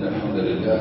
إن الحمد لله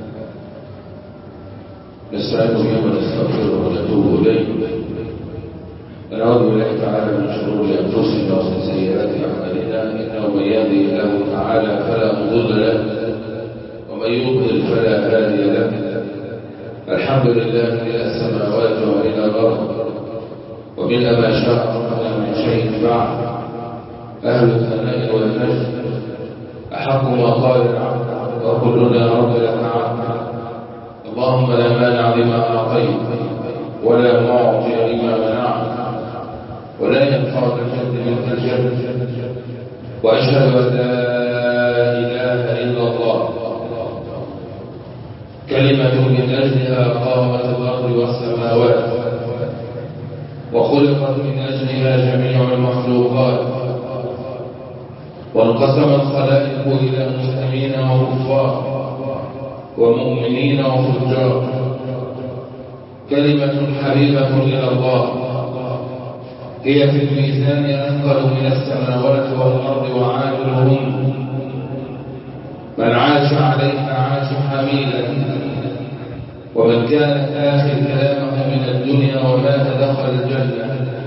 نستعين به ونستغفره ونتوب إليه ونعوذ بالله تعالى من شرور أنفسنا ومن سيئات أعمالنا إنه من يهده الله تعالى فلا مضل له ومن يضلل فلا هادي له. الحمد لله إلى السماوات وإلى الأرض وملء ما شاء من شيء بعد. أهل الثناء والمجد أحق ما قال العبد وكلنا رب لك عبد. اللهم لا مانع لما أعطيت ولا معطي لما منعت ولا ينفع الجد منك الجد. وأشهد أن لا إله إلا الله كلمة من أجلها قامت الأرض والسماوات وخلقت من أجلها جميع المخلوقات وانقسم الخلائق إلى مسلمين وكفار ومؤمنين وفجار. كلمة حبيبة إلى الله هي في الميزان أثقل من السماوات والأرض وعادلهم. من عاش عليها عاش حميدا ومن كانت آخر كلامه من الدنيا ومات دخل الجنة.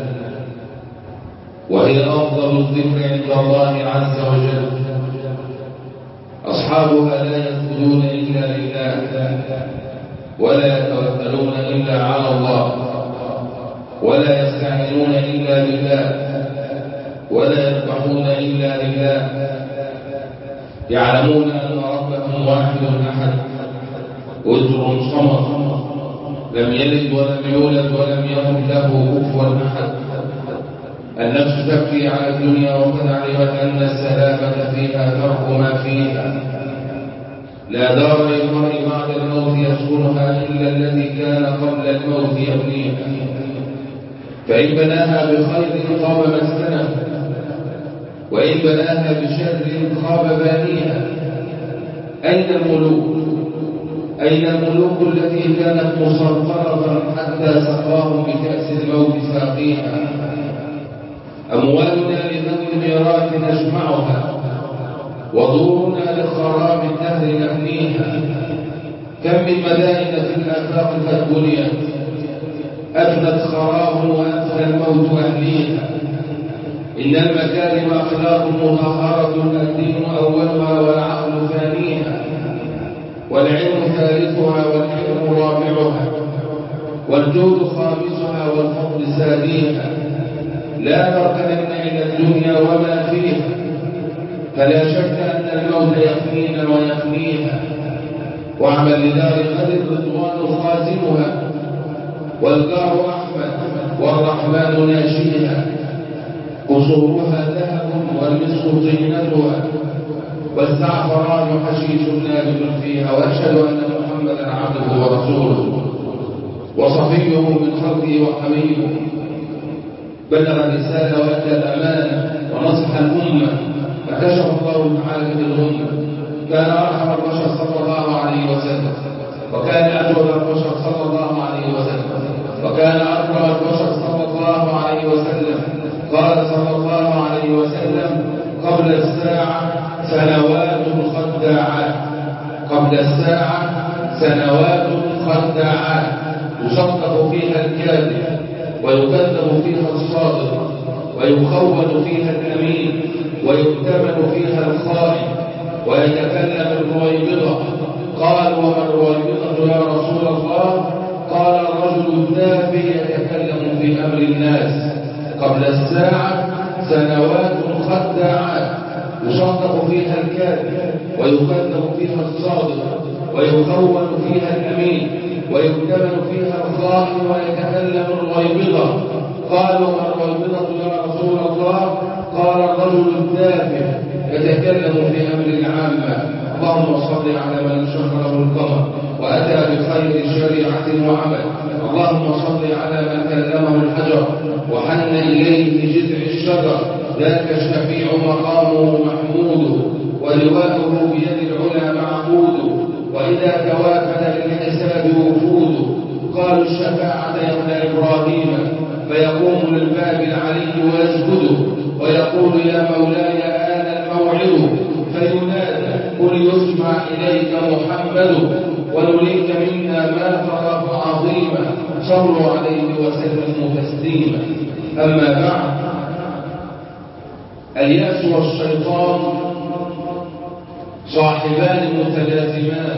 وهي أفضل الذكر عند الله عز وجل. أصحابها لا يسجدون إلا لله ولا يتوكلون إلا على الله ولا يستعينون إلا بالله ولا يذبحون إلا لله. يعلمون أن ربهم واحد أحد وتر صمد لم يلد ولم يولد ولم يكن له كفوا أحد. النفس تبكي على الدنيا وقد علمت أن السلامة فيها ترك ما فيها. لا دار للمرء بعد الموت يسكنها إلا الذي كان قبل الموت يبنيها. فإن بناها بخير خاب مسكنه وإن بناها بشر خاب بانيها. أين الملوك؟ أين الملوك التي كانت مسلطنة حتى سقاهم بكأس الموت ساقيها؟ أموالنا لذوي الميراث نجمعها ودورنا لخراب الدهر نبنيها. كم من مدائن في الآفاق قد بنيت أفنت خراب وأفنى الموت أهليها. إن المكارم أخلاق مطهرة الدين أولها والعقل ثانيها والعلم ثالثها والحلم رابعها والجود خامسها والفضل ساديها. لا تركنن إلى الدنيا وما فيها فلا شك أن الموت يفنينا ويفنيها. واعمل لدار غد الرضوان خازنها والدار أحمد والرحمن ناشيها. قصورها ذهب والمسك طينتها والزعفران حشيش نابت فيها. وأشهد أن محمدا عبده ورسوله وصفيه من خلقه وحبيبه. بلغ الرسالة وأدى الأمانة ونصح الأمة فكشف الله تعالى بالغمة. كان أرحم البشر صلى الله عليه وسلم وكان أجود البشر صلى الله عليه وسلم وكان أكرم البشر صلى الله عليه وسلم. قال صلى الله عليه وسلم: قبل الساعة سنوات خداعات. قبل الساعة سنوات خداعات يصدق فيها الكاذب ويكذب فيها الصادق ويخون فيها الأمين ويؤتمن فيها الخائن ويتكلم الرويبضة. قال: وما الرويبضة يا رسول الله؟ قال: الرجل التافه يتكلم في أمر الناس. قبل الساعة سنوات خداعات يصدق فيها الكاذب ويكذب فيها الصادق ويخون فيها الأمين ويؤتمن فيها الخائن ويتكلم الرويبضة. قالوا: وما الرويبضة يا رسول الله؟ قال: الرجل التافه يتكلم في أمر العامة. اللهم صل على من انشق له القمر وأتى بخير شريعة وعمل. اللهم صل على من كلمه الحجر وحن إليه بجذع الشجر. ذاك الشفيع مقامه محمود ولواءه بيد العلا معبود. وإذا توافد للحساب وفود قالوا الشفاعة يا ابن إبراهيم فيقوم للباب العلي ويسجد ويقول: يا مولاي آن الموعد موعده فينادى قل يسمع إليك محمد ونريك منا ما تراه عظيما صلوا عليه وسلموا تسليما. أما بعد، اليأس والشيطان صاحبان متلازمان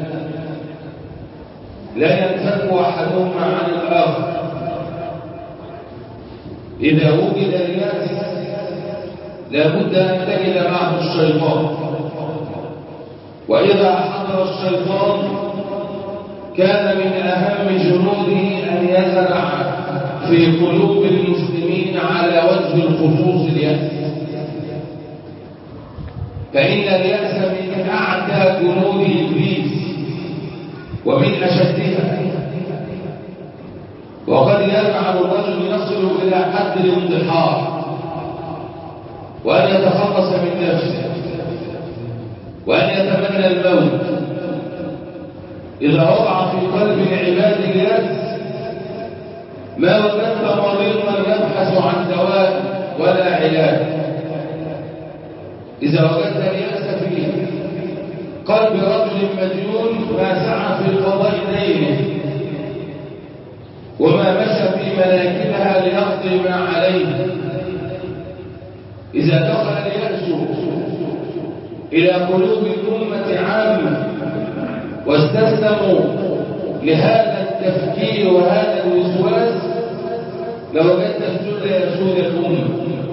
لا ينفك أحدهما عن الآخر. إذا وجد اليأس لابد أن تجد معه الشيطان، وإذا حضر الشيطان كان من أهم جنوده أن يزرع في قلوب المسلمين على وجه الخصوص اليأس، فإن اليأس من أعتى جنود إبليس ومن أشدها، وقد يجعل الرجل يصل إلى حد الانتحار وأن يتخلص من نفسه وأن يتمنى الموت. إذا وضع في قلب العباد اليأس ما وجدت مريضا يبحث عن دواء ولا علاج. إذا وجدت اليأس في قلب رجل مديون ما سعى في قضاء دينه وما مشى في مناكبها ليقضي ما عليه. إذا دخل اليأس إلى قلوب الأمة عامة واستسلموا لهذا التفكير وهذا الوسواس لوجدت الذل يسود الأمة،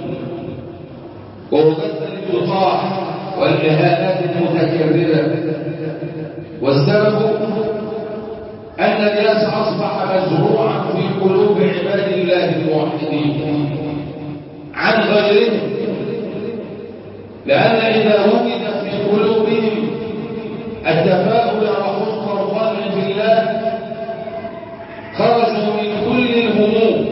ووجدت الانقطاع والإهانات المتكررة. والسبب أن اليأس أصبح مزروعا في قلوب عباد الله الموحدين عن غيرهم، لأن إذا وجد في قلوبهم التفاؤل وحسن الظن في الله خرجوا من كل الهموم.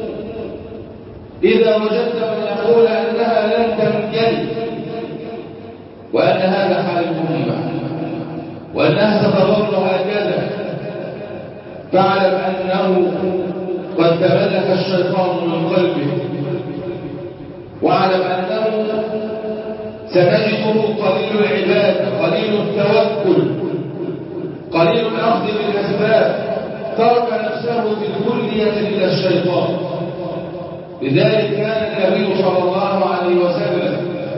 إذا وجدت من يقول أنها لن تنجلي وأن هذا حال الأمة وأنها ستظل هكذا، فاعلم أنه قد تملك الشيطان من قلبه، واعلم أنه ستجده قليل العبادة، قليل التوكل، قليل الأخذ بالأسباب، ترك نفسه بالكلية إلى الشيطان. لذلك كان النبي صلى الله عليه وسلم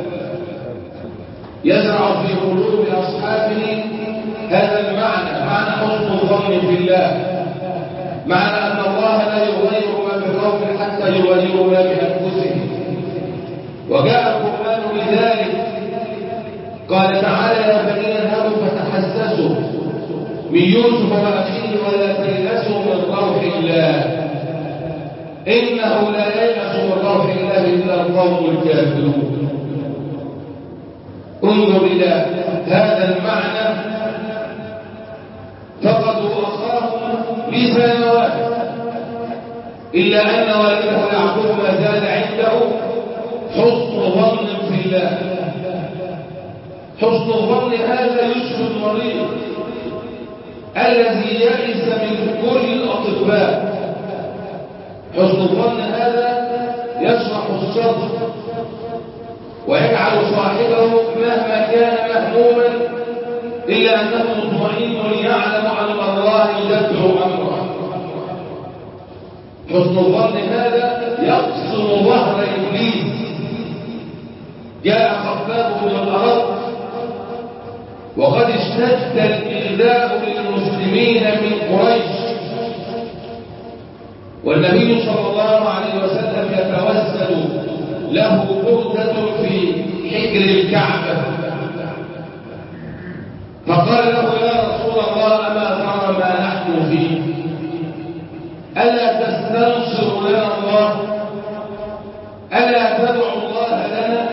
يزرع في قلوب أصحابه هذا المعنى، معنى حسن الظن في الله، معنى أن الله لا يغير ما بقوم حتى يغيروا ما بأنفسهم. وجاء القرآن بذلك، قال تعالى يا بني اذهبوا فتحسسوا من يوسف وأخيه ولا تيأسوا من روح الله إنه لا ييأس من روح الله إلا القوم الكافرون. انظر إلى هذا المعنى، فقدوا أخاهم لسنوات إلا أن والده يعقوب ما زال عنده حسن ظن في الله. حسن الظن هذا يشفي المريض الذي يئس من كل الأطباء. حسن الظن هذا يشرح الصدر ويجعل صاحبه مهما كان مهموما إلا أنه مطمئن يعلم أن الله يدبر أمره. حسن الظن هذا يقسم ظهر إبليس. جاء خباب بن الأرض وقد اشتد الإيذاء للمسلمين من قريش، والنبي صلى الله عليه وسلم يتوسل له بردة في حجر الكعبة، فقال له يا رسول الله أما ترى ما نحن فيه؟ ألا تستنصر لنا الله؟ ألا تدعو الله لنا؟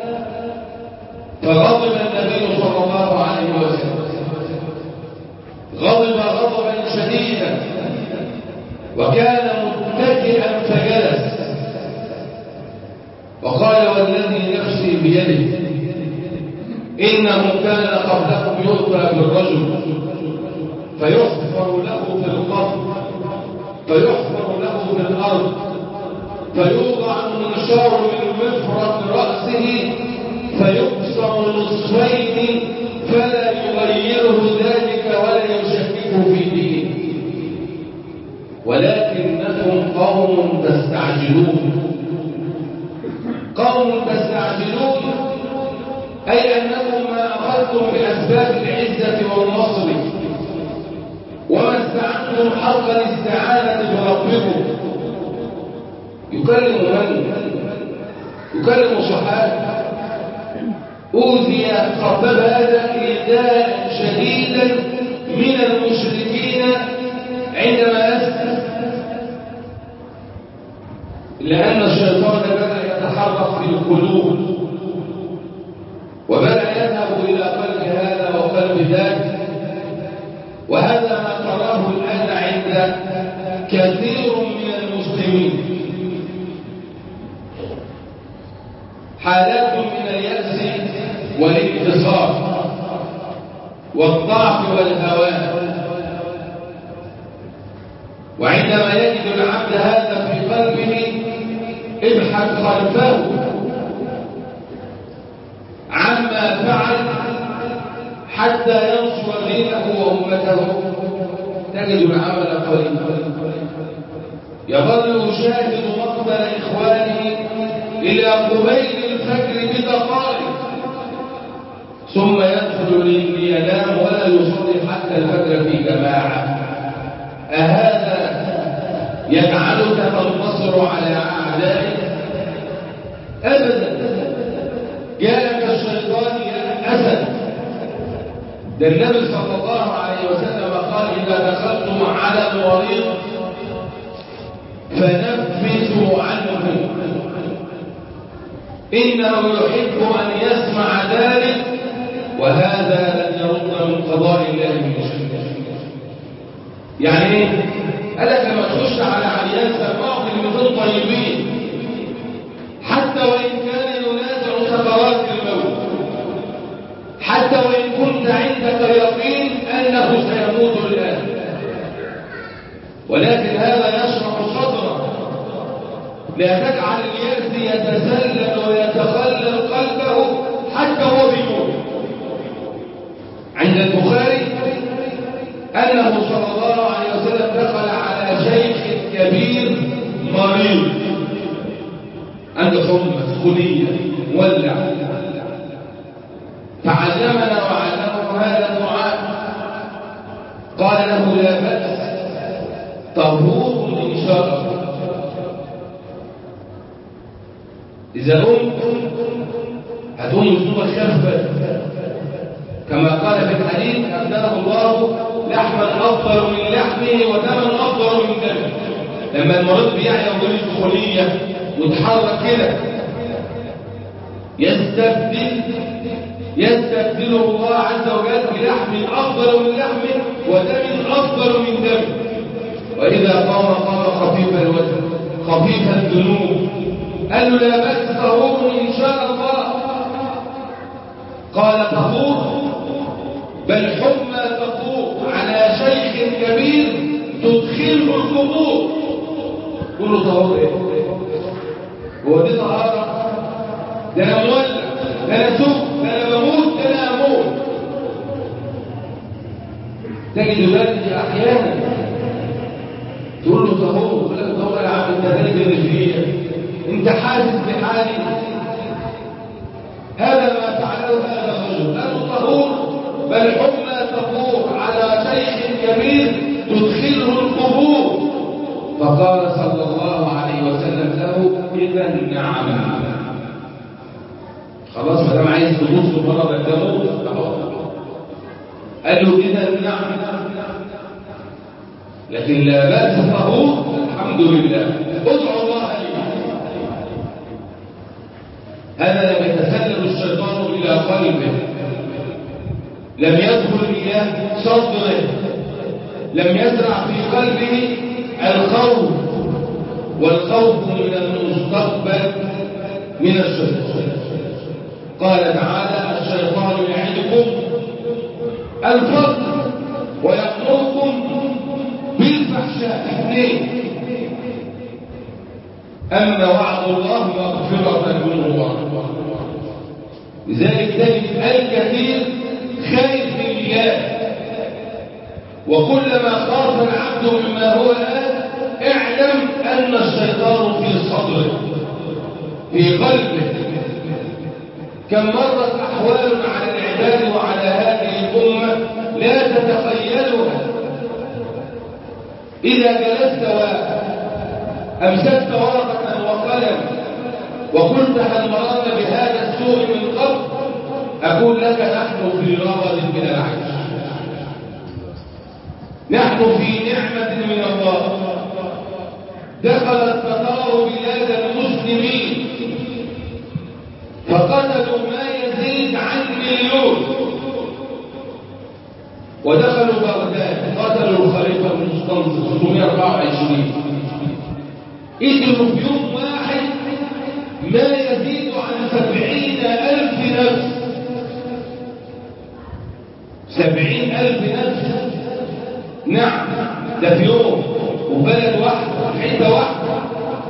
فغضب النبي صلى الله عليه وسلم، غضب غضبا شديدا وكان متكئا فجلس وقال والذي نفسي بيده إنه كان قبلكم يؤتى بالرجل فيحفر له في القبر فيحفر له في الأرض فيوضع المنشار من مفرق رأسه فيقتل نصفين فلا يغيره ذلك ولا يشكك في دينه، ولكنكم قوم تستعجلون. قوم تستعجلون أي أنكم ما أخذتم بأسباب العزة والنصر وما استعنتم حق الاستعانة بربكم. يكلم من؟ يكلم صحابة أوذي خبب هذا إيذاء شديدا من المشركين عندما أسلم، لأن الشيطان بدأ يتحرك في القلوب وبدأ يذهب إلى قلب هذا وقلب ذاك، وهذا ما تراه الآن عند كثير من المسلمين، حالات من اليأس والانتصار والضعف والهوان. وعندما يجد العبد هذا في قلبه ابحث خلفه عما فعل حتى ينصر دينه وأمته، تجد العمل قليلا. يظل يشاهد مقتل إخوانه إلى قبيل الفجر بدقائق، ثم يدخل لينام ولا يصلي حتى الفجر في جماعة. أهذا يجعلك تنتصر على أعدائك؟ أبدا. جاءك الشيطان يا أسد. ده النبي صلى الله عليه وسلم قال إذا دخلتم على مريض فنفسوا عنه إنه يحب أن يسمع ذلك، وهذا لن يرد من قضاء الله من شيء. يعني ايه؟ قال لك لما تخش على عيان سماعه كلمتين طيبين حتى وإن كان ينازع سكرات الموت، حتى وإن كنت عندك يقين أنه سيموت الآن، ولكن هذا يشرح صدره. لا تجعل اليأس يتسلل ويتخلل قلبه حتى هو بيموت. عند البخاري أنه صلى الله عليه وسلم دخل على شيخ كبير مريض عنده حمى سخونية مولع، فعلمنا وعلمه هذا الدعاء. قال له لا بأس طهور إن شاء الله. إذا هتقوم الصورة خفة كما قال في الحديث أبدله الله لحما أفضل من لحمه ودما أفضل من دمه. لما المريض بيعيا ويجي سخونية ويتحرك كده يستبدله الله عز وجل بلحم أفضل من لحمه ودم أفضل من دمه. وإذا قام خفيف الوزن خفيف الذنوب. قال له لا بأس طهور إن شاء الله. قال طهور بل حمى تطور على شيخ كبير تدخله القبور. قل له طهور ايه؟ هو دي طهارة؟ ده انا مولع، ده انا سوق، ده انا بموت، ده انا اموت. تجد ذلك احيانا تقول له طهور، يقول لك طهور يا عم انت غالب الرجليه، انت حاسس بحالي. هذا ما فعله هذا الرجل. قالوا طهور بل حمى تطور على شيخ كبير تدخله القبور. فقال صلى الله عليه وسلم له إذا نعم. خلاص ما دام عايز تبص مرض الدموت قال له إذا نعم، لكن لا بأس طهور الحمد لله ادعو الله لي. هذا لم يتسلل الشيطان إلى قلبه، لم يدخل إلى صدره، لم يزرع في قلبه الخوف، والخوف من المستقبل من الشيطان. قال تعالى الشيطان يعدكم الفقر ويأمركم بالفحشاء. اثنين، أما وعد الله مغفرة منه ورحمة. لذلك تجد الكثير خايف من الله، وكلما خاف العبد مما هو الآن اعلم أن الشيطان في صدره في قلبه. كم مرت أحوال على العباد وعلى هذه الأمة لا تتخيلها. إذا جلست وأمسكت ورقة وقلم وقلت هل مررت بهذا السوء من قبل، أقول لك نحن في رغد من العيش، نحن في نعمة من الله. دخلت تتار بلاد المسلمين فقتلوا ما يزيد عن 1,000,000، ودخلوا بغداد قتلوا الخليفة المستنصر 624، قتلوا في يوم واحد ما يزيد عن 70,000 نفس. 70,000 نفس، نعم، ده في يوم وبلد واحد حته واحده.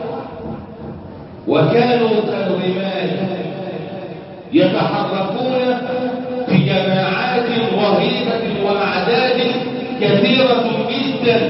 وكانوا كالرمال يتحركون في جماعات رهيبة وأعداد كثيرة جدا،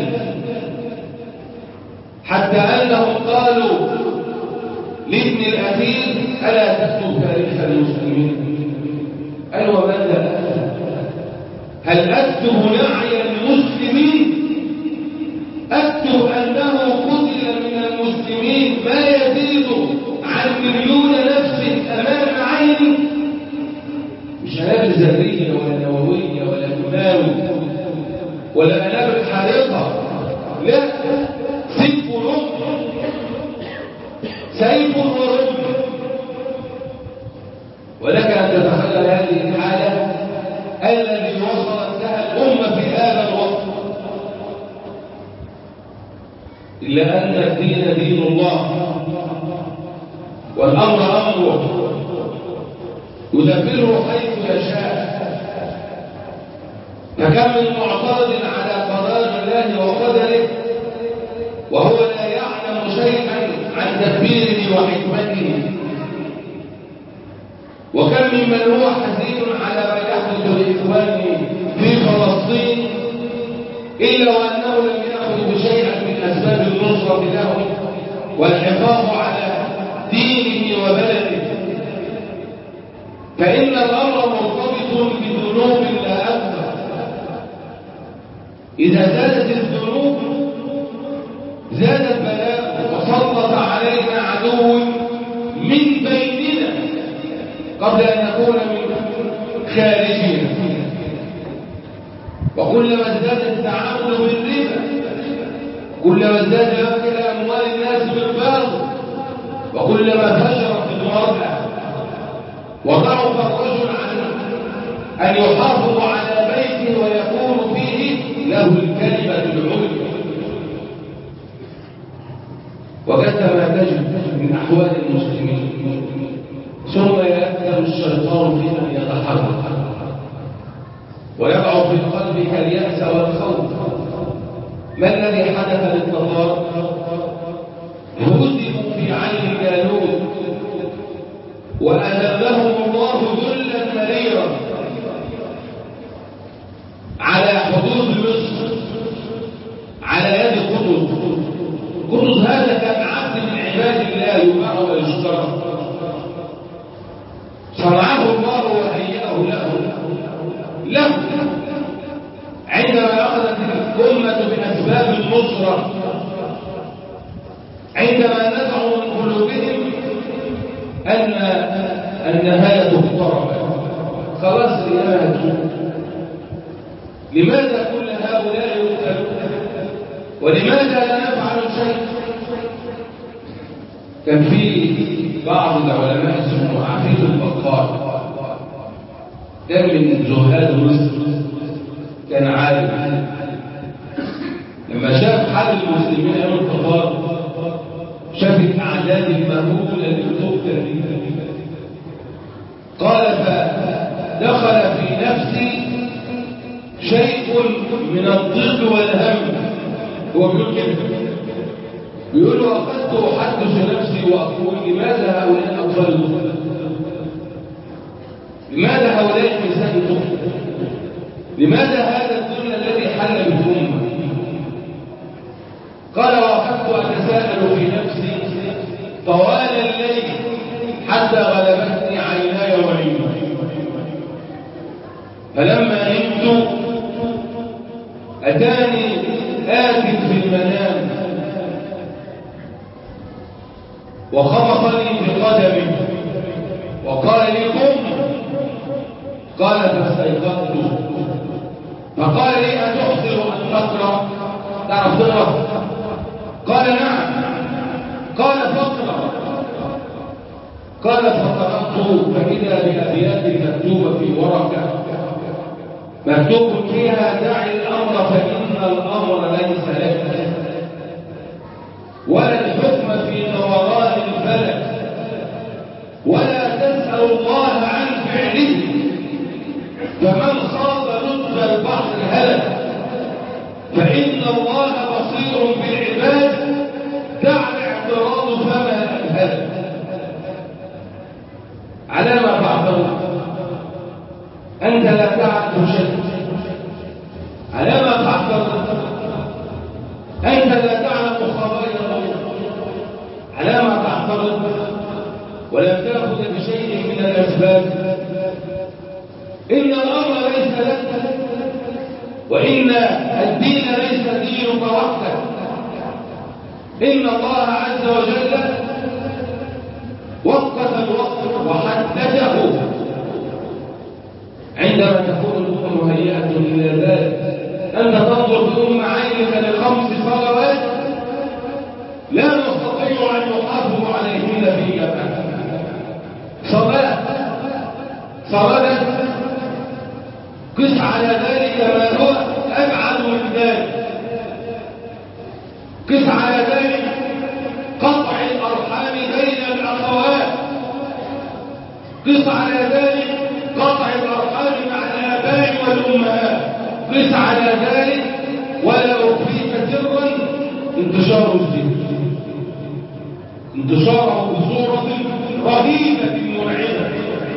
حتى أنهم قالوا لابن الأثير ألا تكتب تاريخ المسلمين؟ قال وماذا هل أكتب نعي المسلمين؟ أكتب أنه قتل من المسلمين ما يزيد عن 1,000,000 نفس أمام عيني، مش قنابل ذرية ولا نووية ولا كيماوي ولا قنابل حارقة، لا، سيف ورمح، سيف ورمح. ولك أن تتخيل هذه الحالة الذي وصلت لها الأمة في هذا الوقت. إلا أن الدين دين الله والأمر أمره يدبره حيث يشاء. فكم من معترض على قضاء الله وقدره وهو لا يعلم شيئا عن تدبيره وحكمته، وكم ممن هو حزين على ما يحدث لإخوانه في فلسطين إلا وأنه لم يأخذ شيئا من أسباب النصرة لهم والحفاظ على دينه وبلده. فإن الأمر مرتبط بذنوب لا أكثر. إذا زادت الذنوب زاد البلاء وسلط علينا عدو من بيننا قبل أن يكون من خارجنا. وكلما ازداد التعامل بالربا، كلما ازداد أكل أموال الناس بالباطل، وكلما فشرت المرأة وضعف الرجل عن أن يحافظ على بيته ويكون فيه له الكلمة العليا. وكما تجد من أحوال المسلمين ثم يأثر الشيطان في أن يتحرك ويقع في قلبك اليأس والخوف. ما الذي حدث للتتار؟ هزموا في عين جالوت وأذلهم الله ذلا مريرا على حدود مصر على يد قطز. قطز هذا كان عبد من عباد الله يباع ويشترى، صنعه الله وهيئه له عندما أخذت الأمة بأسباب النصرة، عندما نزعوا من قلوبهم أن النهاية اقتربت، خلاص النهاية. لماذا كل هؤلاء يقتلون؟ ولماذا لا نفعل شيء؟ كان في بعض العلماء اسمه عفيف البقال، ده من زهاد مصر، كان عالم. لما شاف حال المسلمين يوم التتار شاف الأعداد المهولة اللي بتقتل، قال فدخل في نفسي شيء من الضيق والهم. هو بيقول كده، بيقول وقد أحدث نفسي وأقول لماذا هؤلاء أطفال؟ لماذا هؤلاء النساء تخطئ؟ لماذا هذا الذل الذي حل بالأمة؟ قال وأخذت أتساءل في نفسي طوال الليل حتى غلبتني عيناي وعيني، فلما نمت أتاني آت في المنام وخبطني بقدمي وقال لي قم. قال فاستيقظت فقال لي أتحسن أن تقرأ؟ تعرف تقرأ؟ قال نعم. قال فاقرأ. قال فقرأت فإذا بأبيات مكتوبة في ورقة مكتوب فيها دع الأمر فإن الأمر ليس لك ولا الحكم في دوران الفلك ولا تسأل الله عن فعله فمن خاض لطف البحر هلك فإن الله بصير بالعباد دع الاعتراض فما أنهلك. على ما تعترض أنت لا تعرف شيء، على ما تعترض أنت لا تعلم خبائر الأمور، على ما تعترض ولم تأخذ بشيء من الأسباب. إن الأمر ليس لك وإن الدين ليس دينك وحدك. إن الله عز وجل وقت الوقت وحدده عندما تكون الأمة مهيئة إلى ذلك. أنت تنظر بأم عينك ل5 صلوات لا نستطيع أن نحافظ عليهن في جماعة. صلاة قس على ذلك ما هو أبعد من ذلك. قس على ذلك قطع الأرحام بين الأخوات. قس على ذلك قطع الأرحام مع الآباء والأمهات. قس على ذلك ولا أخفيك سرا انتشار الزنا، انتشاره بصورة رهيبة مرعبة،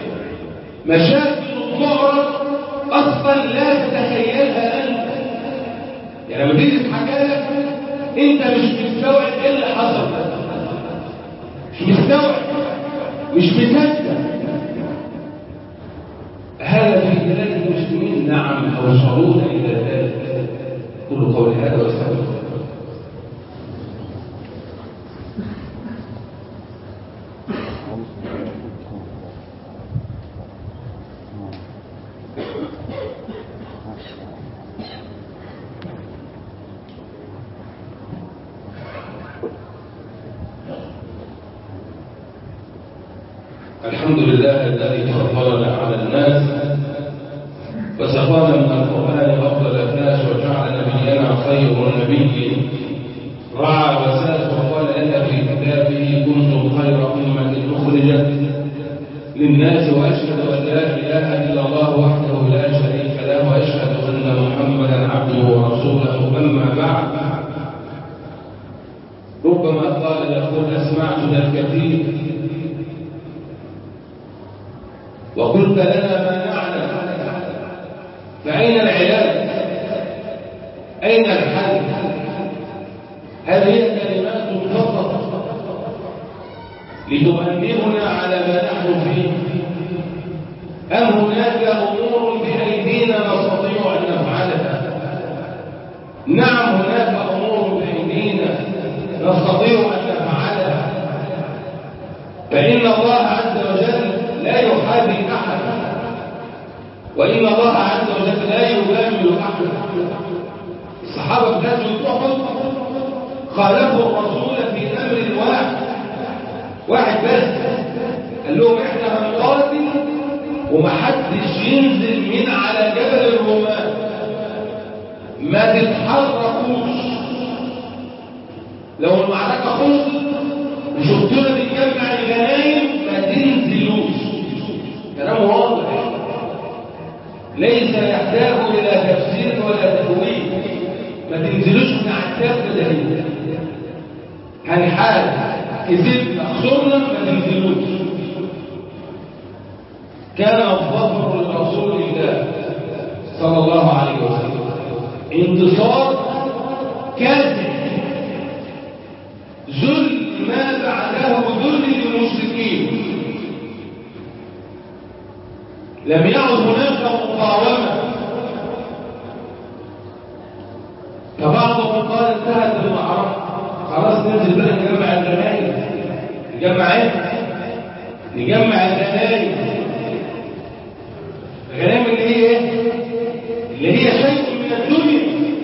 مشاكل تعرض أصلا لا تتخيلها أنت. يعني لما تيجي تحكي لك أنت مش مستوعب إيه اللي حصل، مش مستوعب، مش مصدق. هذا في بلاد المسلمين نعم أوصلون إلى ذلك. كل قول هذا واستغفر. الحمد لله الذي فضلنا على الناس وسقانا من القرآن أفضل الناس وجعل نبينا خير نبي رعى وساس وقال لنا في كتابه كنتم خير أمة أخرجت للناس وأشهد أن لا إله إلا الله وحده لا شريك له وأشهد أن محمدا عبده ورسوله. أما بعد ربما قال يقول أسمعتنا الكثير وقلت لنا ما نعلم، فأين العلاج؟ أين الحل؟ هذه كلمات فقط لتؤمننا على ما نحن فيه، أم هناك أمور بأيدينا نستطيع أن نفعلها؟ نعم هناك أمور بأيدينا نستطيع أن نفعلها، فإن الله عز وجل لا يحابي أحد، وإن الله عز وجل لا يجامل أحد. الصحابة بغزوة أحد خالفوا الرسول في أمر واحد بس، قال لهم احنا هنقاتل ومحدش ينزل من على جبل الرومان، ما تتحركوش. لو المعركة خلصت وشفتونا بنجمع الغنايم ما تنزلوش. كلام واضح ليس يحتاج إلى تفسير ولا تأويل. ما تنزلوش من عتاب ده، هنحارب كذبنا خسرنا ما تنزلوش. كان الظفر لرسول الله صلى الله عليه وسلم انتصار كاذب، ذل ما بعده ذل للمشركين، لم يعد هناك مقاومة. فبعضهم قال انتهت المعركة، خلاص ننزل بقى نجمع الغنائم. نجمع ايه؟ نجمع الغنائم. الغنائم اللي هي ايه؟ اللي هي شيء من الدنيا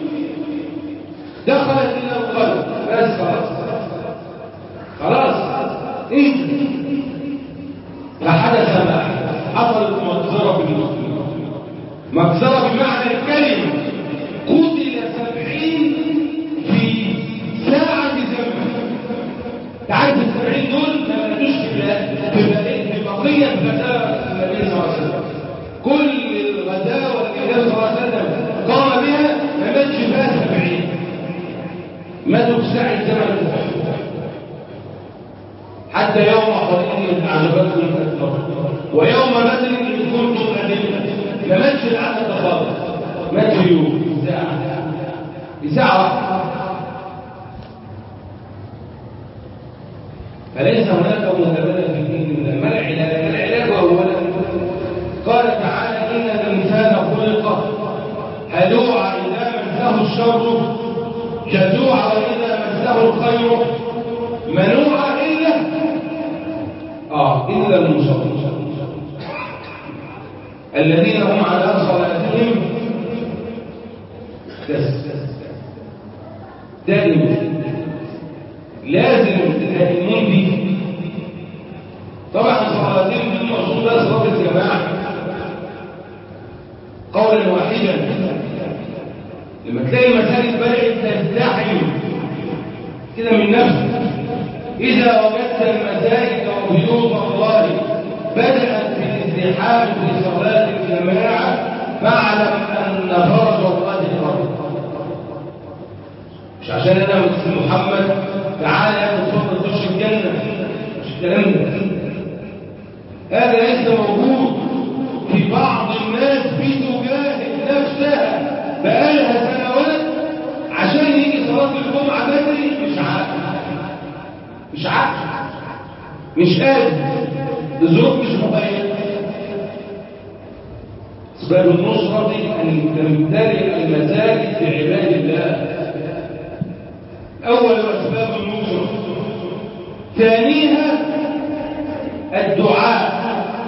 دخلت الى القلب، بس خلاص انت. فحدث ما حصلت مجزرة بالمسلمين، مجزرة بمعنى الكلمة، قتل 70 في ساعة زمن. تعرف ال70 دول ما ماتوش في بقية غزاوة النبي صلى الله عليه وسلم. كل الغزاوة اللي النبي صلى الله عليه وسلم قام بها ما ماتش فيها 70، ماتوا في ساعة زمن. حتى يوم حنين أعجبتكم كثرتكم ويوم بدر إذ كنتم قليلا، ما ماتش العدد خالص، مات في يوم في ساعة واحدة. فليس هناك متبادل في الدين. ما العلاج؟ العلاج أولا قال تعالى إن الإنسان خلق هلوعا إذا مسه الشر جزوعا وإذا مسه الخير منوعا إلا المصلين الذين هم على صلاتهم دائمون، لازم دائمون به. طبعا صلاتهم دي المقصود بها صلاة الجماعة قولا واحدا. لما تلاقي المساجد بدأت تزدحم كده من نفسك، إذا وجدت المساجد وبيوت الله بدأت بالازدحام في صلاة الجماعة فاعلم أن فرج الله قريب. مش عشان أنا مسلم محمد تعالى يا تصور تخش الجنة، مش الكلام ده. هذا ليس موجود في بعض الناس بتجاهد نفسها بقالها سنوات عشان يجي صلاة الجمعة بدري، مش عارف مش قادر، الظروف مش مقيدة. اسباب النصرة ان تمتلئ المساجد بعباد الله، اول اسباب النصرة. ثانيها الدعاء.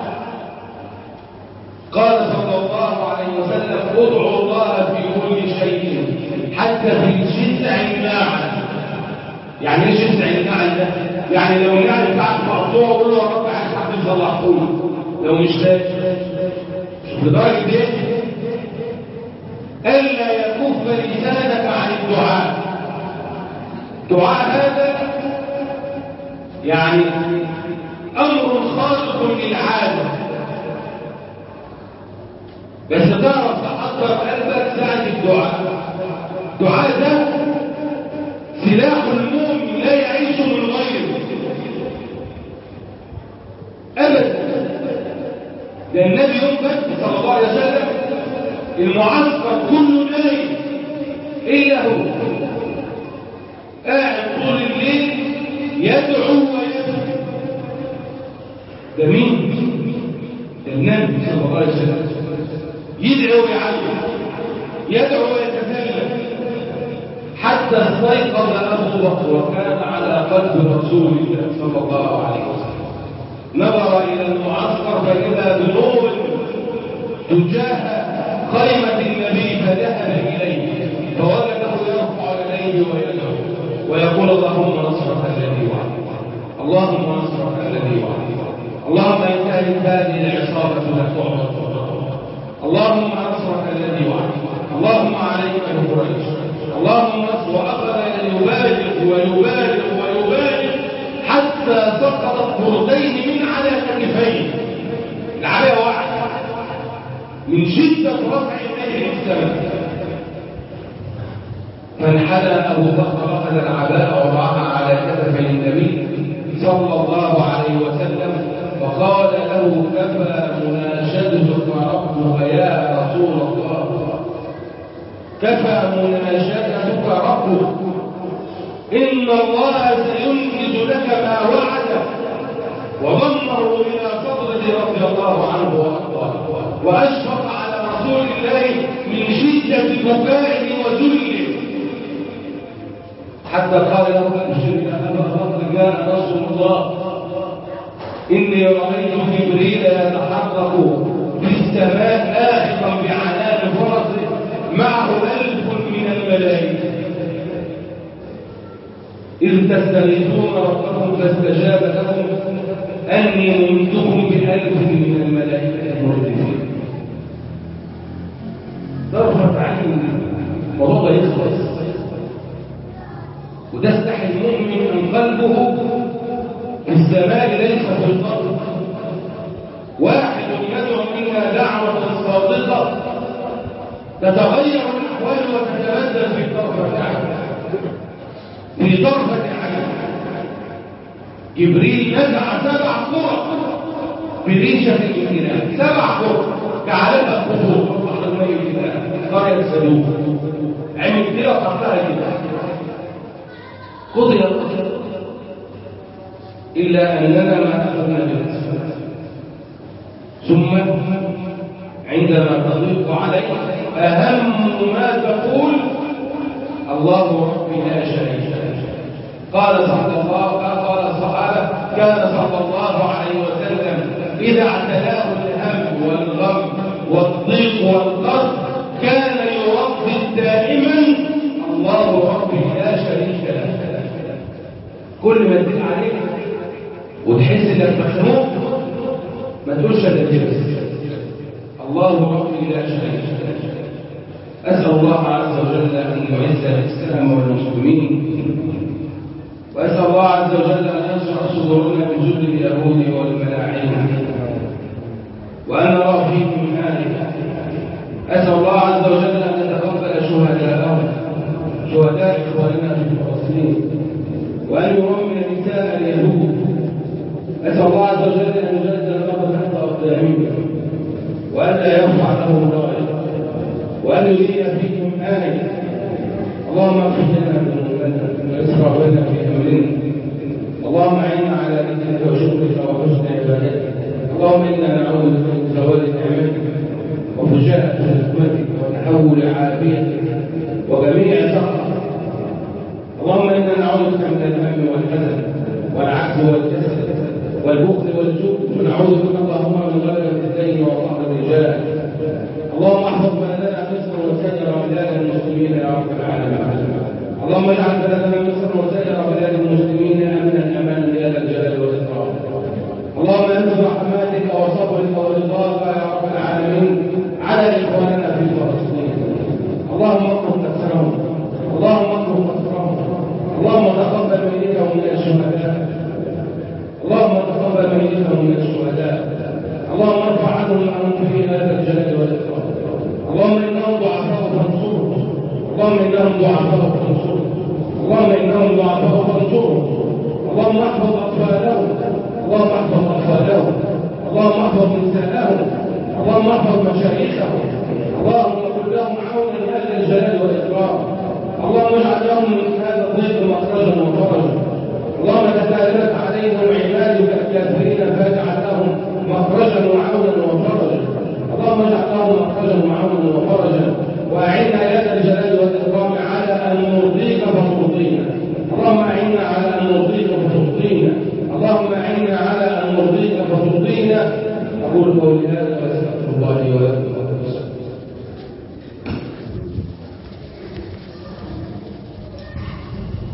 قال صلى الله عليه وسلم ادعوا الله في كل شيء حتى في جذع النعل. يعني ايه جذع النعل ده؟ يعني لو النعل بتاعك مقطوع قول له يا رب عايز حد يصلحه لي، لو مش لاقي. شوف لدرجه ايه؟ الا يكف لسانك عن الدعاء. الدعاء هذا يعني امر خارق للعاده، بس تعرف تحضر قلبك ساعه الدعاء. الدعاء ده سلاح المؤمن لا يعيش من غيره ابدا. ده النبي يوم بدر صلى الله عليه وسلم المعسكر كله نايم الا هو قاعد طول الليل يدعو ويبكي. ده مين؟ ده النبي صلى الله عليه وسلم يدعو ويعلم، يدعو ويتكلم حتى استيقظ ابو بكر وكان على قلب رسول الله صلى الله عليه وسلم. نظر الى المعسكر فاذا بنور تجاه خيمه النبي فذهب اليه فوجده يرفع يديه ويدعو ويقول اللهم نصرك الذي وعدت، اللهم نصرك الذي وعدت، اللهم ان كانت هذه العصابه لتعبد، اللهم نصرك الذي وعدت، اللهم عليك بقريش، اللهم نصر. واخذ يبالغ ويبالغ ويبالغ حتى سقطت بردين من على كتفيه، العبايه وقعت من شده رفع يديه للسماء. فانحنى ابو بكر اخذ العباءه وضعها على كتفي النبي صلى الله عليه وسلم وقال له كفى كفى مناشدتك ربك، إن الله سينجز لك ما وعده. وضمه إلى صدره رضي الله عنه وأرضاه، وأشفق على رسول الله من شدة بكائه وذله، حتى قال له أبشر يا أبا بكر جاء رسول الله، إني رأيت جبريل يتحرك في السماء آخذا بعنان فرسه معه 1000 من الملائكة، إذ تستغيثون ربكم فاستجاب لكم أني ممدكم ب1000 من الملائكة مردفين. طرفة عين الموضوع يخلص، وتستحي المؤمن أن قلبه في السماء ليس في الأرض. واحد يدعو إلى دعوة صادقة تتغير الأحوال وتتبدل في طرفة عين، في طرفة عين. جبريل نزع 7 قرى بريشة الإله، 7 قرى جعلها قبور بعض الميت قرية سلوك، عمل كده وقتها كده قضي إلا أننا ما أخذنا بالأسفل. ثم عندما تضيق عليك أهم ما تقول الله ربي لا شريك له. قال الصحابة كان صلى الله عليه وسلم إذا اعتلاه الهم والغم والضيق والقرب كان يردد دائما الله ربي لا شريك له. كل ما تدل عليك وتحس انك مخنوق ما تقولش الا كده، الله ربي لا شريك له. اسال الله عز وجل ان يعز الاسلام والمسلمين، واسال الله عز وجل ان يشرح صدورنا من جل اليهود والملاعين، وان نرى فيكم هذه. اسال الله عز وجل ان يتقبل شهداء اخواننا في فلسطين، وأن يرمي نساء اليهود. أسأل الله عز وجل أن يجدد الأرض تحت أقدامهم، وأن لا يرفع لهم راية، وأن يري فيكم آية. اللهم اغفر لنا ذنوبنا وإسرافنا في أمرنا، اللهم أعنا على ذكرك وشكرك وحسن عبادتك. اللهم إنا نعوذ بك من زوال نعمتك وفجاءة حكمتك وتحول عافيتك وجميع سخطك. اللهم إنا نعوذ بك من الهم والحزن والعجز والكسل والبخل والجبن، ونعوذ بك اللهم من غلبة الدين وقهر الرجال. اللهم احفظ بلدنا مصر وسائر بلاد المسلمين يا رب العالمين. اللهم اجعل بلدنا مصر وسائر بلاد المسلمين امنا امانا يا ذا الجلال والاكرام. اللهم انزل رحماتك وصبرك ورضاك يا رب العالمين على اخواننا في فلسطين. اللهم اغفر كسرهم، اللهم اغفر كسرهم، اللهم تقبل ميتهم من الشهداء، اللهم تقبل ميتهم من الشهداء. اللهم ارفع عنهم ما هم فيه هذا الجلال والاكرام. اللهم انهم ضعفاء فانصرهم، اللهم انهم ضعفاء فانصرهم، اللهم انهم ضعفاء فانصرهم. اللهم احفظ اطفالهم، اللهم احفظ اطفالهم، اللهم احفظ نساءهم، اللهم احفظ مشايخهم. اللهم كن لهم عونا يا ذا الجلال والاكرام. اللهم اجعل لهم من هذا الضيق مخرجا وفرجا. اللهم تتالت عليهم عبادك الكافرين فاجعل لهم مخرجا وعونا وفرجا. اللهم اجعل لهم مخرجا وعونا وفرجا، واعنا يا ذا الجلال والاكرام على ان نرضيك فترضينا. اللهم اعنا على ان نرضيك فترضينا، اللهم اعنا على ان نرضيك فترضينا. اقول قولي هذا واستغفر الله لي ولكم.